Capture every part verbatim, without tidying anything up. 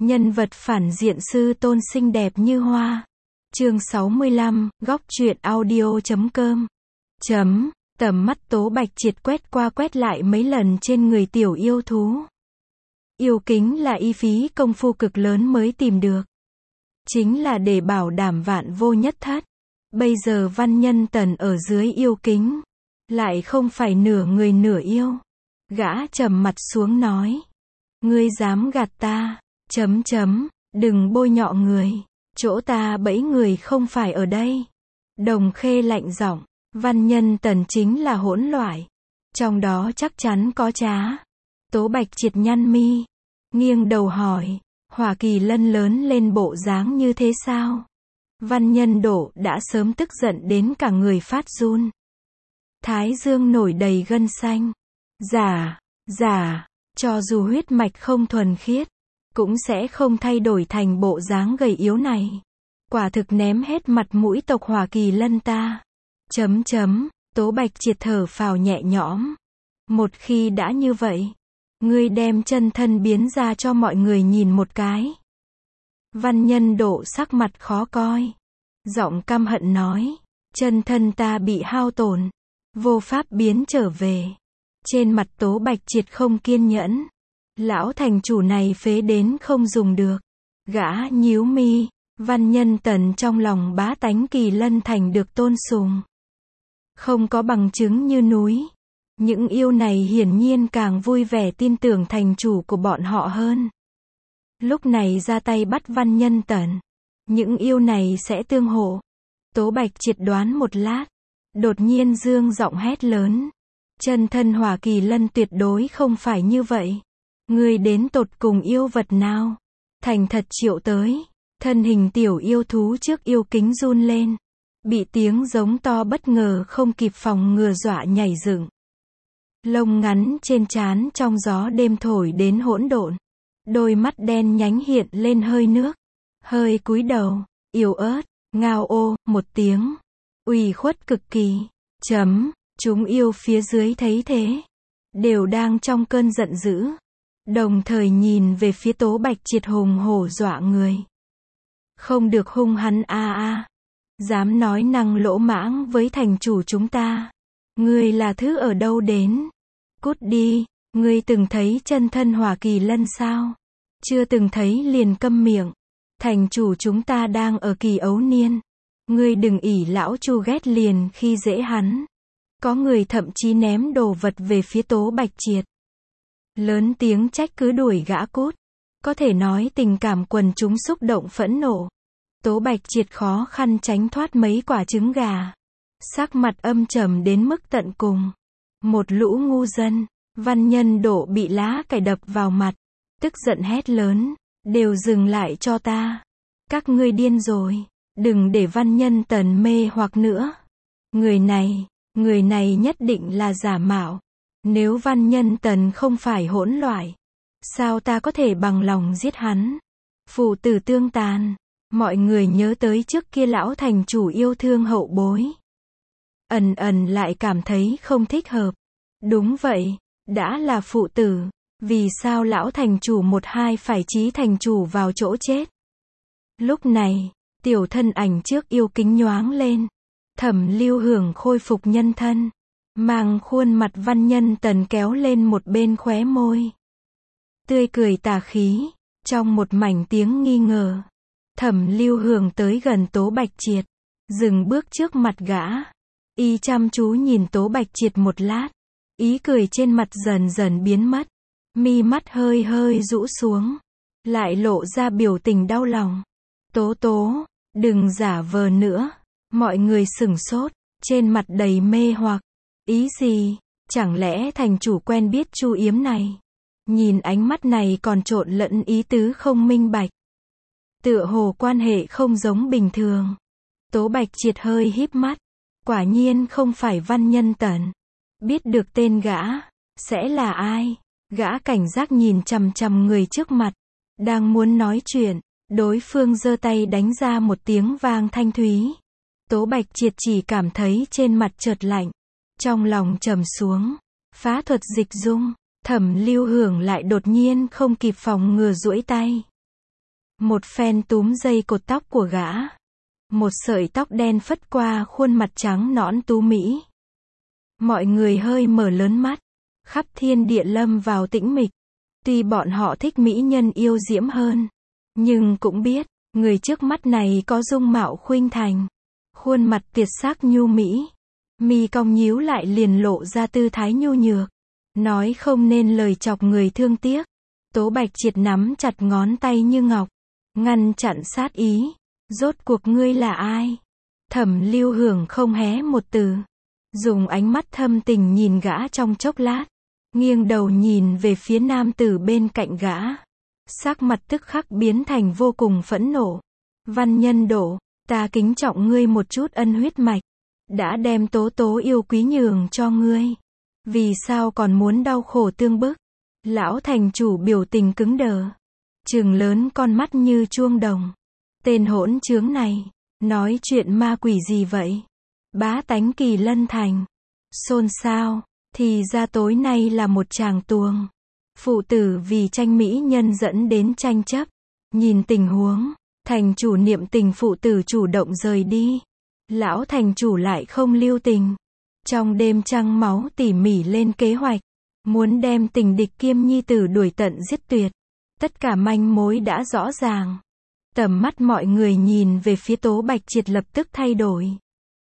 Nhân vật phản diện sư tôn xinh đẹp như hoa. Chương sáu mươi lăm, góc truyện audio chấm com. Chấm, tầm mắt Tố Bạch Triệt quét qua quét lại mấy lần trên người tiểu yêu thú. Yêu kính là y phí công phu cực lớn mới tìm được. Chính là để bảo đảm vạn vô nhất thất. Bây giờ Văn Nhân Tần ở dưới yêu kính. Lại không phải nửa người nửa yêu. Gã trầm mặt xuống nói. Ngươi dám gạt ta, chấm chấm, đừng bôi nhọ người. Chỗ ta bẫy người không phải ở đây. Đồng Khê lạnh giọng, Văn Nhân Tần chính là hỗn loại. Trong đó chắc chắn có trá. Tố Bạch Triệt nhăn mi, nghiêng đầu hỏi, Hỏa Kỳ Lân lớn lên bộ dáng như thế sao? Văn Nhân Đổ đã sớm tức giận đến cả người phát run. Thái dương nổi đầy gân xanh. Giả, giả, cho dù huyết mạch không thuần khiết, cũng sẽ không thay đổi thành bộ dáng gầy yếu này. Quả thực ném hết mặt mũi tộc Hỏa Kỳ Lân ta. Chấm chấm, Tố Bạch Triệt thở phào nhẹ nhõm. Một khi đã như vậy, ngươi đem chân thân biến ra cho mọi người nhìn một cái. Văn Nhân Độ sắc mặt khó coi. Giọng căm hận nói, chân thân ta bị hao tổn, vô pháp biến trở về. Trên mặt Tố Bạch Triệt không kiên nhẫn. Lão thành chủ này phế đến không dùng được. Gã nhíu mi, Văn Nhân Tần trong lòng bá tánh Kỳ Lân Thành được tôn sùng. Không có bằng chứng như núi. Những yêu này hiển nhiên càng vui vẻ tin tưởng thành chủ của bọn họ hơn. Lúc này ra tay bắt Văn Nhân Tần. Những yêu này sẽ tương hộ. Tố Bạch Triệt đoán một lát. Đột nhiên dương giọng hét lớn. Chân thân Hỏa Kỳ Lân tuyệt đối không phải như vậy. Ngươi đến tột cùng yêu vật nào? Thành thật triệu tới. Thân hình tiểu yêu thú trước yêu kính run lên. Bị tiếng giống to bất ngờ không kịp phòng ngừa dọa nhảy dựng. Lông ngắn trên trán trong gió đêm thổi đến hỗn độn. Đôi mắt đen nhánh hiện lên hơi nước. Hơi cúi đầu, yếu ớt, ngao ô, một tiếng. Ủy khuất cực kỳ. Chấm, chúng yêu phía dưới thấy thế. Đều đang trong cơn giận dữ. Đồng thời nhìn về phía Tố Bạch Triệt hùng hổ dọa người. Không được hung hắn a a. Dám nói năng lỗ mãng với thành chủ chúng ta. Ngươi là thứ ở đâu đến? Cút đi, ngươi từng thấy chân thân Hỏa Kỳ Lân sao? Chưa từng thấy liền câm miệng. Thành chủ chúng ta đang ở kỳ ấu niên. Ngươi đừng ỷ lão Chu ghét liền khi dễ hắn. Có người thậm chí ném đồ vật về phía Tố Bạch Triệt. Lớn tiếng trách cứ đuổi gã cút. Có thể nói tình cảm quần chúng xúc động phẫn nộ. Tố Bạch Triệt khó khăn tránh thoát mấy quả trứng gà. Sắc mặt âm trầm đến mức tận cùng. Một lũ ngu dân. Văn Nhân Đổ bị lá cải đập vào mặt. Tức giận hét lớn. Đều dừng lại cho ta. Các ngươi điên rồi. Đừng để Văn Nhân Tần mê hoặc nữa. Người này, người này nhất định là giả mạo. Nếu Văn Nhân Tần không phải hỗn loại, sao ta có thể bằng lòng giết hắn? Phụ tử tương tàn. Mọi người nhớ tới trước kia lão thành chủ yêu thương hậu bối. Ẩn ẩn lại cảm thấy không thích hợp. Đúng vậy, đã là phụ tử. Vì sao lão thành chủ một hai phải chí thành chủ vào chỗ chết? Lúc này, tiểu thân ảnh trước yêu kính nhoáng lên. Thẩm Lưu Hưởng khôi phục nhân thân. Mang khuôn mặt Văn Nhân Tần kéo lên một bên khóe môi. Tươi cười tà khí. Trong một mảnh tiếng nghi ngờ. Thẩm Lưu Hưởng tới gần Tố Bạch Triệt. Dừng bước trước mặt gã. Y chăm chú nhìn Tố Bạch Triệt một lát. Ý cười trên mặt dần dần biến mất. Mi mắt hơi hơi rũ xuống. Lại lộ ra biểu tình đau lòng. Tố tố, đừng giả vờ nữa. Mọi người sửng sốt. Trên mặt đầy mê hoặc. Ý gì? Chẳng lẽ thành chủ quen biết Chu Yếm này? Nhìn ánh mắt này còn trộn lẫn ý tứ không minh bạch. Tựa hồ quan hệ không giống bình thường. Tố Bạch Triệt hơi híp mắt. Quả nhiên không phải Văn Nhân Tần. Biết được tên gã, sẽ là ai? Gã cảnh giác nhìn chằm chằm người trước mặt. Đang muốn nói chuyện, đối phương giơ tay đánh ra một tiếng vang thanh thúy. Tố Bạch Triệt chỉ cảm thấy trên mặt chợt lạnh. Trong lòng trầm xuống. Phá thuật dịch dung. Thẩm Lưu Hưởng lại đột nhiên không kịp phòng ngừa duỗi tay. Một phen túm dây cột tóc của gã. Một sợi tóc đen phất qua khuôn mặt trắng nõn tú mỹ. Mọi người hơi mở lớn mắt. Khắp thiên địa lâm vào tĩnh mịch. Tuy bọn họ thích mỹ nhân yêu diễm hơn, nhưng cũng biết, người trước mắt này có dung mạo khuynh thành. Khuôn mặt tuyệt sắc nhu mỹ. Mi cong nhíu lại liền lộ ra tư thái nhu nhược. Nói không nên lời chọc người thương tiếc. Tố Bạch Triệt nắm chặt ngón tay như ngọc. Ngăn chặn sát ý. Rốt cuộc ngươi là ai? Thẩm Lưu Hưởng không hé một từ. Dùng ánh mắt thâm tình nhìn gã trong chốc lát. Nghiêng đầu nhìn về phía nam tử bên cạnh gã. Sắc mặt tức khắc biến thành vô cùng phẫn nộ. Văn Nhân Độ, ta kính trọng ngươi một chút ân huyết mạch. Đã đem tố tố yêu quý nhường cho ngươi. Vì sao còn muốn đau khổ tương bức? Lão thành chủ biểu tình cứng đờ. Trừng lớn con mắt như chuông đồng. Tên hỗn trướng này, nói chuyện ma quỷ gì vậy? Bá tánh Kỳ Lân Thành. Xôn xao, thì ra tối nay là một tràng tuồng. Phụ tử vì tranh mỹ nhân dẫn đến tranh chấp. Nhìn tình huống, thành chủ niệm tình phụ tử chủ động rời đi. Lão thành chủ lại không lưu tình. Trong đêm trăng máu tỉ mỉ lên kế hoạch. Muốn đem tình địch kiêm nhi tử đuổi tận giết tuyệt. Tất cả manh mối đã rõ ràng. Tầm mắt mọi người nhìn về phía Tố Bạch Triệt lập tức thay đổi.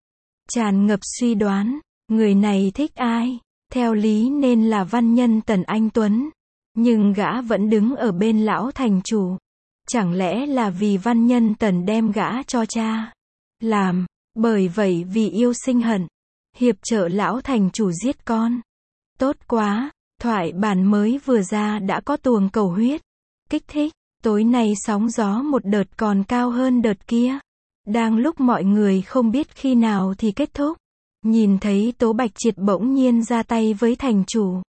Tràn ngập suy đoán. Người này thích ai? Theo lý nên là Văn Nhân Tần Anh Tuấn. Nhưng gã vẫn đứng ở bên lão thành chủ. Chẳng lẽ là vì Văn Nhân Tần đem gã cho cha làm? Bởi vậy vì yêu sinh hận. Hiệp trợ lão thành chủ giết con. Tốt quá, thoại bản mới vừa ra đã có tuồng cầu huyết. Kích thích, tối nay sóng gió một đợt còn cao hơn đợt kia. Đang lúc mọi người không biết khi nào thì kết thúc. Nhìn thấy Tố Bạch Triệt bỗng nhiên ra tay với thành chủ.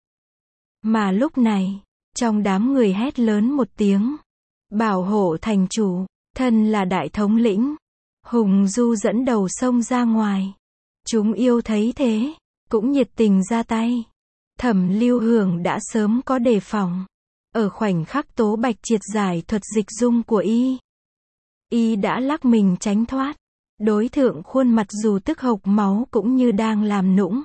Mà lúc này, trong đám người hét lớn một tiếng. Bảo hộ thành chủ, thân là đại thống lĩnh. Hùng Du dẫn đầu xông ra ngoài. Chúng yêu thấy thế, cũng nhiệt tình ra tay. Thẩm Lưu Hưởng đã sớm có đề phòng. Ở khoảnh khắc Tố Bạch Triệt giải thuật dịch dung của y. Y đã lắc mình tránh thoát. Đối thượng khuôn mặt dù tức hộc máu cũng như đang làm nũng.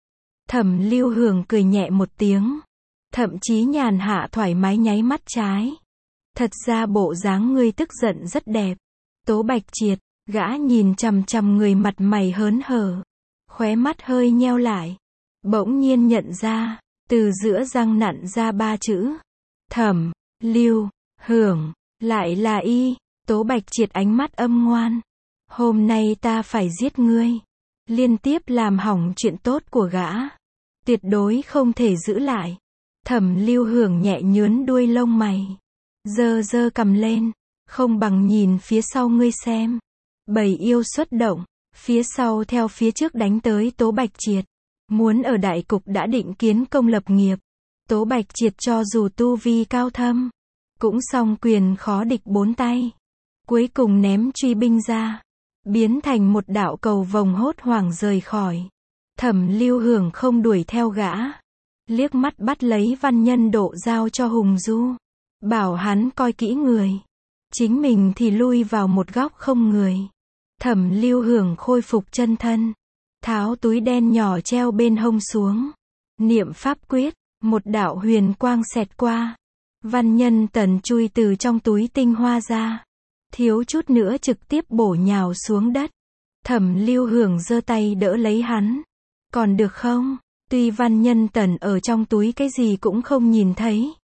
Thẩm Lưu Hưởng cười nhẹ một tiếng. Thậm chí nhàn hạ thoải mái nháy mắt trái. Thật ra bộ dáng ngươi tức giận rất đẹp. Tố Bạch Triệt, gã nhìn chằm chằm người mặt mày hớn hở. Khóe mắt hơi nheo lại. Bỗng nhiên nhận ra, từ giữa răng nặn ra ba chữ. Thẩm, Lưu, Hưởng, lại là y. Tố Bạch Triệt ánh mắt âm ngoan. Hôm nay ta phải giết ngươi. Liên tiếp làm hỏng chuyện tốt của gã. Tuyệt đối không thể giữ lại. Thẩm Lưu Hưởng nhẹ nhướn đuôi lông mày. Giơ giơ cầm lên. Không bằng nhìn phía sau ngươi xem. Bầy yêu xuất động. Phía sau theo phía trước đánh tới Tố Bạch Triệt. Muốn ở đại cục đã định kiến công lập nghiệp. Tố Bạch Triệt cho dù tu vi cao thâm. Cũng song quyền khó địch bốn tay. Cuối cùng ném truy binh ra. Biến thành một đạo cầu vồng hốt hoảng rời khỏi. Thẩm Lưu Hưởng không đuổi theo gã. Liếc mắt bắt lấy Văn Nhân Độ giao cho Hùng Du. Bảo hắn coi kỹ người. Chính mình thì lui vào một góc không người. Thẩm Lưu Hưởng khôi phục chân thân. Tháo túi đen nhỏ treo bên hông xuống. Niệm pháp quyết. Một đạo huyền quang xẹt qua. Văn Nhân Tần chui từ trong túi tinh hoa ra. Thiếu chút nữa trực tiếp bổ nhào xuống đất. Thẩm Lưu Hưởng giơ tay đỡ lấy hắn. Còn được không? Tuy Văn Nhân Tần ở trong túi cái gì cũng không nhìn thấy.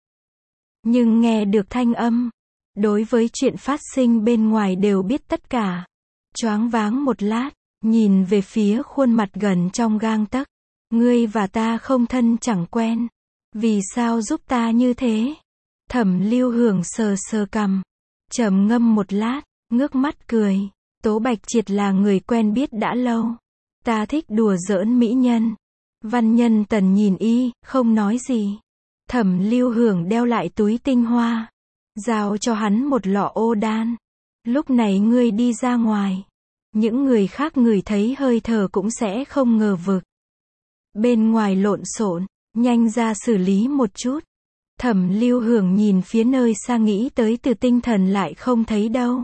Nhưng nghe được thanh âm. Đối với chuyện phát sinh bên ngoài đều biết tất cả. Choáng váng một lát. Nhìn về phía khuôn mặt gần trong gang tấc. Ngươi và ta không thân chẳng quen. Vì sao giúp ta như thế? Thẩm Lưu Hưởng sờ sờ cằm. Trầm ngâm một lát, ngước mắt cười. Tố Bạch Triệt là người quen biết đã lâu. Ta thích đùa giỡn mỹ nhân. Văn Nhân Tần nhìn y, không nói gì. Thẩm Lưu Hưởng đeo lại túi tinh hoa. Giao cho hắn một lọ ô đan. Lúc này ngươi đi ra ngoài. Những người khác ngửi thấy hơi thở cũng sẽ không ngờ vực. Bên ngoài lộn xộn, nhanh ra xử lý một chút. Thẩm Lưu Hưởng nhìn phía nơi xa nghĩ tới Từ Tinh Thần lại không thấy đâu.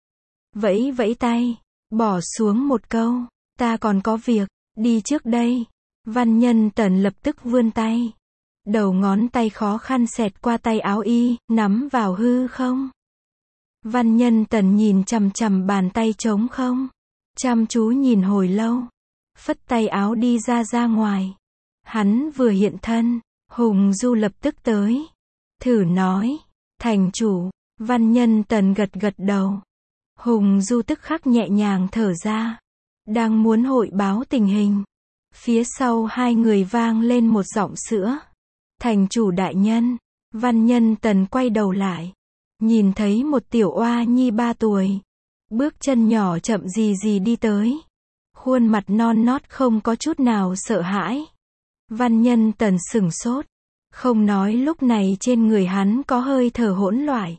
Vẫy vẫy tay, bỏ xuống một câu, ta còn có việc, đi trước đây. Văn Nhân Tần lập tức vươn tay. Đầu ngón tay khó khăn xẹt qua tay áo y, nắm vào hư không. Văn Nhân Tần nhìn chằm chằm bàn tay trống không. Chăm chú nhìn hồi lâu. Phất tay áo đi ra ra ngoài. Hắn vừa hiện thân, Hùng Du lập tức tới. Thử nói, thành chủ. Văn Nhân Tần gật gật đầu. Hùng Du tức khắc nhẹ nhàng thở ra. Đang muốn hội báo tình hình. Phía sau hai người vang lên một giọng sữa. Thành chủ đại nhân. Văn Nhân Tần quay đầu lại. Nhìn thấy một tiểu oa nhi ba tuổi. Bước chân nhỏ chậm gì gì đi tới. Khuôn mặt non nót không có chút nào sợ hãi. Văn Nhân Tần sửng sốt. Không nói lúc này trên người hắn có hơi thở hỗn loạn.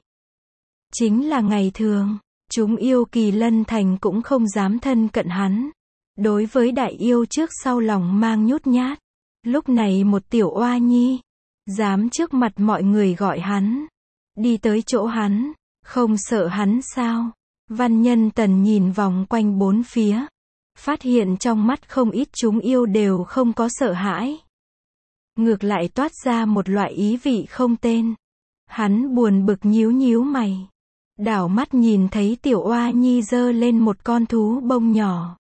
Chính là ngày thường, chúng yêu Kỳ Lân Thành cũng không dám thân cận hắn. Đối với đại yêu trước sau lòng mang nhút nhát. Lúc này một tiểu oa nhi, dám trước mặt mọi người gọi hắn. Đi tới chỗ hắn, không sợ hắn sao? Văn Nhân Tần nhìn vòng quanh bốn phía. Phát hiện trong mắt không ít chúng yêu đều không có sợ hãi. Ngược lại toát ra một loại ý vị không tên. Hắn buồn bực nhíu nhíu mày. Đảo mắt nhìn thấy tiểu oa nhi giơ lên một con thú bông nhỏ.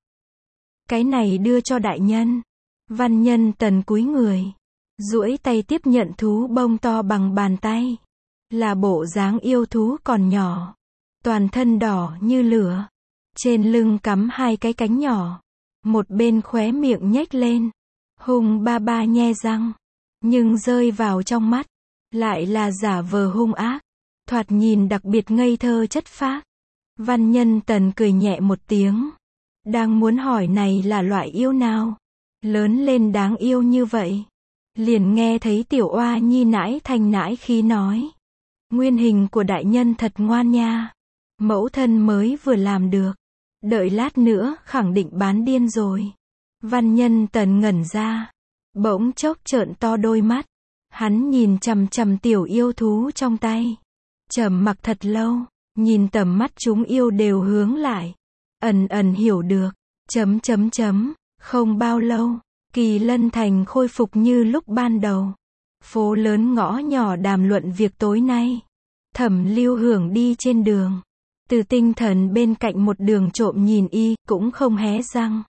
Cái này đưa cho đại nhân. Văn Nhân Tần cúi người. Duỗi tay tiếp nhận thú bông to bằng bàn tay. Là bộ dáng yêu thú còn nhỏ. Toàn thân đỏ như lửa. Trên lưng cắm hai cái cánh nhỏ. Một bên khóe miệng nhếch lên. Hung ba ba nhe răng. Nhưng rơi vào trong mắt. Lại là giả vờ hung ác. Thoạt nhìn đặc biệt ngây thơ chất phác. Văn Nhân Tần cười nhẹ một tiếng. Đang muốn hỏi này là loại yêu nào? Lớn lên đáng yêu như vậy. Liền nghe thấy tiểu oa nhi nãi thanh nãi khí nói. Nguyên hình của đại nhân thật ngoan nha. Mẫu thân mới vừa làm được. Đợi lát nữa khẳng định bán điên rồi. Văn Nhân Tần ngẩn ra. Bỗng chốc trợn to đôi mắt. Hắn nhìn chằm chằm tiểu yêu thú trong tay. Trầm mặc thật lâu. Nhìn tầm mắt chúng yêu đều hướng lại. Ẩn ẩn hiểu được. Chấm chấm chấm. Không bao lâu. Kỳ Lân Thành khôi phục như lúc ban đầu. Phố lớn ngõ nhỏ đàm luận việc tối nay. Thẩm Lưu Hưởng đi trên đường. Từ Tinh Thần bên cạnh một đường trộm nhìn y, cũng không hé răng.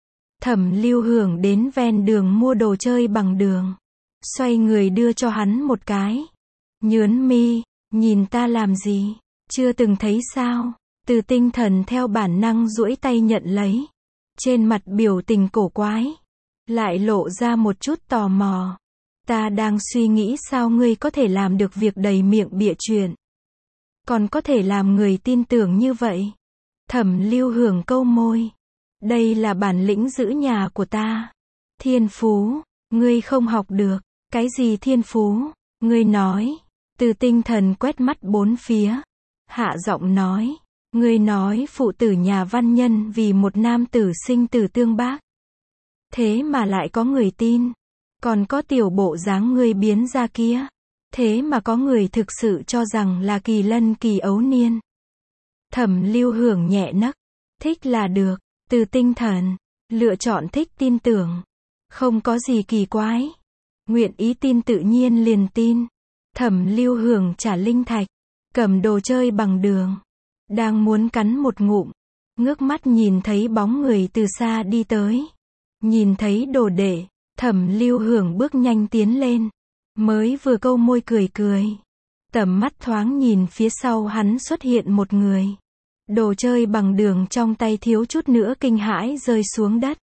Thẩm Lưu Hưởng đến ven đường mua đồ chơi bằng đường. Xoay người đưa cho hắn một cái. Nhớn mi, nhìn ta làm gì? Chưa từng thấy sao? Từ Tinh Thần theo bản năng duỗi tay nhận lấy. Trên mặt biểu tình cổ quái. Lại lộ ra một chút tò mò. Ta đang suy nghĩ sao ngươi có thể làm được việc đầy miệng bịa chuyện. Còn có thể làm người tin tưởng như vậy. Thẩm Lưu Hưởng câu môi. Đây là bản lĩnh giữ nhà của ta. Thiên phú, ngươi không học được. Cái gì thiên phú? Ngươi nói. Từ Tinh Thần quét mắt bốn phía. Hạ giọng nói. Ngươi nói phụ tử nhà văn nhân vì một nam tử sinh tử tương bác. Thế mà lại có người tin. Còn có tiểu bộ dáng ngươi biến ra kia. Thế mà có người thực sự cho rằng là Kỳ Lân Kỳ ấu niên. Thẩm Lưu Hưởng nhẹ nấc. Thích là được. Từ Tinh Thần. Lựa chọn thích tin tưởng. Không có gì kỳ quái. Nguyện ý tin tự nhiên liền tin. Thẩm Lưu Hưởng trả linh thạch. Cầm đồ chơi bằng đường. Đang muốn cắn một ngụm. Ngước mắt nhìn thấy bóng người từ xa đi tới. Nhìn thấy đồ đệ. Thẩm Lưu Hưởng bước nhanh tiến lên. Mới vừa câu môi cười cười. Tầm mắt thoáng nhìn phía sau hắn xuất hiện một người. Đồ chơi bằng đường trong tay thiếu chút nữa kinh hãi rơi xuống đất.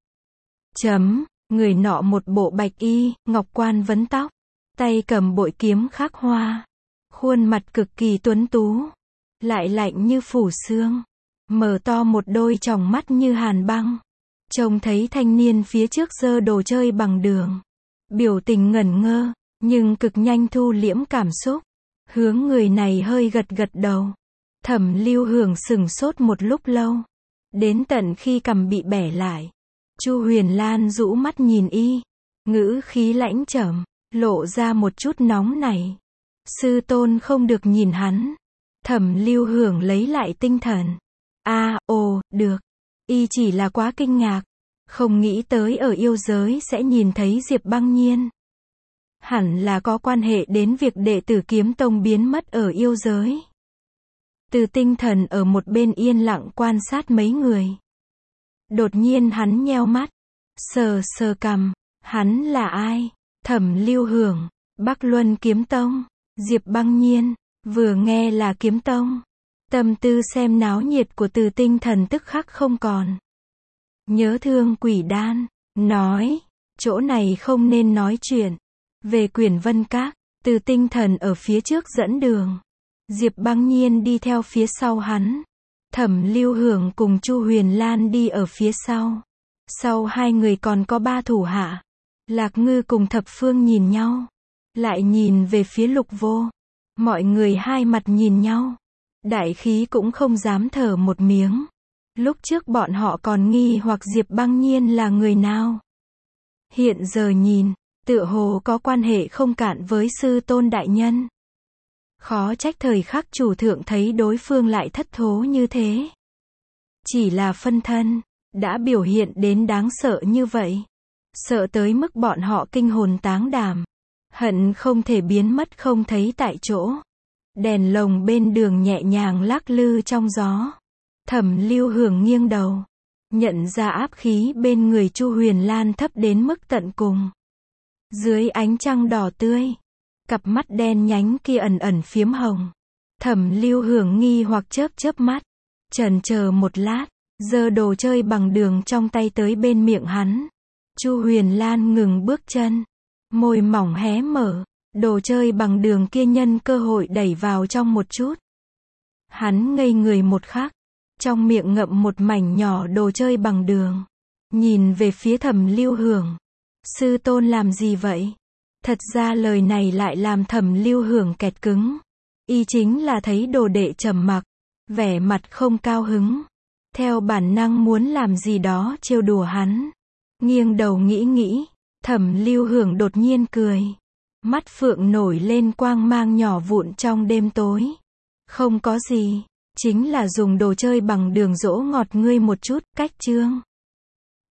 Chấm, người nọ một bộ bạch y, ngọc quan vấn tóc. Tay cầm bội kiếm khắc hoa. Khuôn mặt cực kỳ tuấn tú. Lại lạnh như phủ xương. Mở to một đôi tròng mắt như hàn băng. Trông thấy thanh niên phía trước giơ đồ chơi bằng đường. Biểu tình ngẩn ngơ. Nhưng cực nhanh thu liễm cảm xúc. Hướng người này hơi gật gật đầu. Thẩm Lưu Hưởng sửng sốt một lúc lâu. Đến tận khi cằm bị bẻ lại. Chu Huyền Lan rũ mắt nhìn y. Ngữ khí lãnh trầm. Lộ ra một chút nóng nảy. Sư tôn không được nhìn hắn. Thẩm Lưu Hưởng lấy lại tinh thần. A, ồ, được. Y chỉ là quá kinh ngạc. Không nghĩ tới ở yêu giới sẽ nhìn thấy Diệp Băng Nhiên. Hẳn là có quan hệ đến việc đệ tử Kiếm Tông biến mất ở yêu giới. Từ Tinh Thần ở một bên yên lặng quan sát mấy người. Đột nhiên hắn nheo mắt. Sờ sờ cằm. Hắn là ai? Thẩm Lưu Hưởng. Bắc Luân Kiếm Tông. Diệp Băng Nhiên. Vừa nghe là Kiếm Tông. Tâm tư xem náo nhiệt của Từ Tinh Thần tức khắc không còn. Nhớ thương Quỷ Đan. Nói. Chỗ này không nên nói chuyện. Về Quyển Vân Các. Từ Tinh Thần ở phía trước dẫn đường. Diệp Băng Nhiên đi theo phía sau hắn. Thẩm Lưu Hưởng cùng Chu Huyền Lan đi ở phía sau. Sau hai người còn có ba thủ hạ. Lạc Ngư cùng Thập Phương nhìn nhau. Lại nhìn về phía Lục Vô. Mọi người hai mặt nhìn nhau. Đại khí cũng không dám thở một miếng. Lúc trước bọn họ còn nghi hoặc Diệp Băng Nhiên là người nào. Hiện giờ nhìn, tựa hồ có quan hệ không cạn với sư tôn đại nhân. Khó trách thời khắc chủ thượng thấy đối phương lại thất thố như thế. Chỉ là phân thân, đã biểu hiện đến đáng sợ như vậy. Sợ tới mức bọn họ kinh hồn táng đảm. Hận không thể biến mất không thấy tại chỗ. Đèn lồng bên đường nhẹ nhàng lắc lư trong gió. Thẩm Lưu Hưởng nghiêng đầu. Nhận ra áp khí bên người Chu Huyền Lan thấp đến mức tận cùng. Dưới ánh trăng đỏ tươi. Cặp mắt đen nhánh kia ẩn ẩn phiếm hồng. Thẩm Lưu Hưởng nghi hoặc chớp chớp mắt. Chần chờ một lát. Giơ đồ chơi bằng đường trong tay tới bên miệng hắn. Chu Huyền Lan ngừng bước chân. Môi mỏng hé mở. Đồ chơi bằng đường kia nhân cơ hội đẩy vào trong một chút. Hắn ngây người một khắc. Trong miệng ngậm một mảnh nhỏ đồ chơi bằng đường. Nhìn về phía Thẩm Lưu Hưởng. Sư tôn làm gì vậy? Thật ra lời này lại làm Thẩm Lưu Hưởng kẹt cứng. Y chính là thấy đồ đệ trầm mặc. Vẻ mặt không cao hứng. Theo bản năng muốn làm gì đó trêu đùa hắn. Nghiêng đầu nghĩ nghĩ. Thẩm Lưu Hưởng đột nhiên cười. Mắt phượng nổi lên quang mang nhỏ vụn trong đêm tối. Không có gì. Chính là dùng đồ chơi bằng đường dỗ ngọt ngươi một chút, cách chương.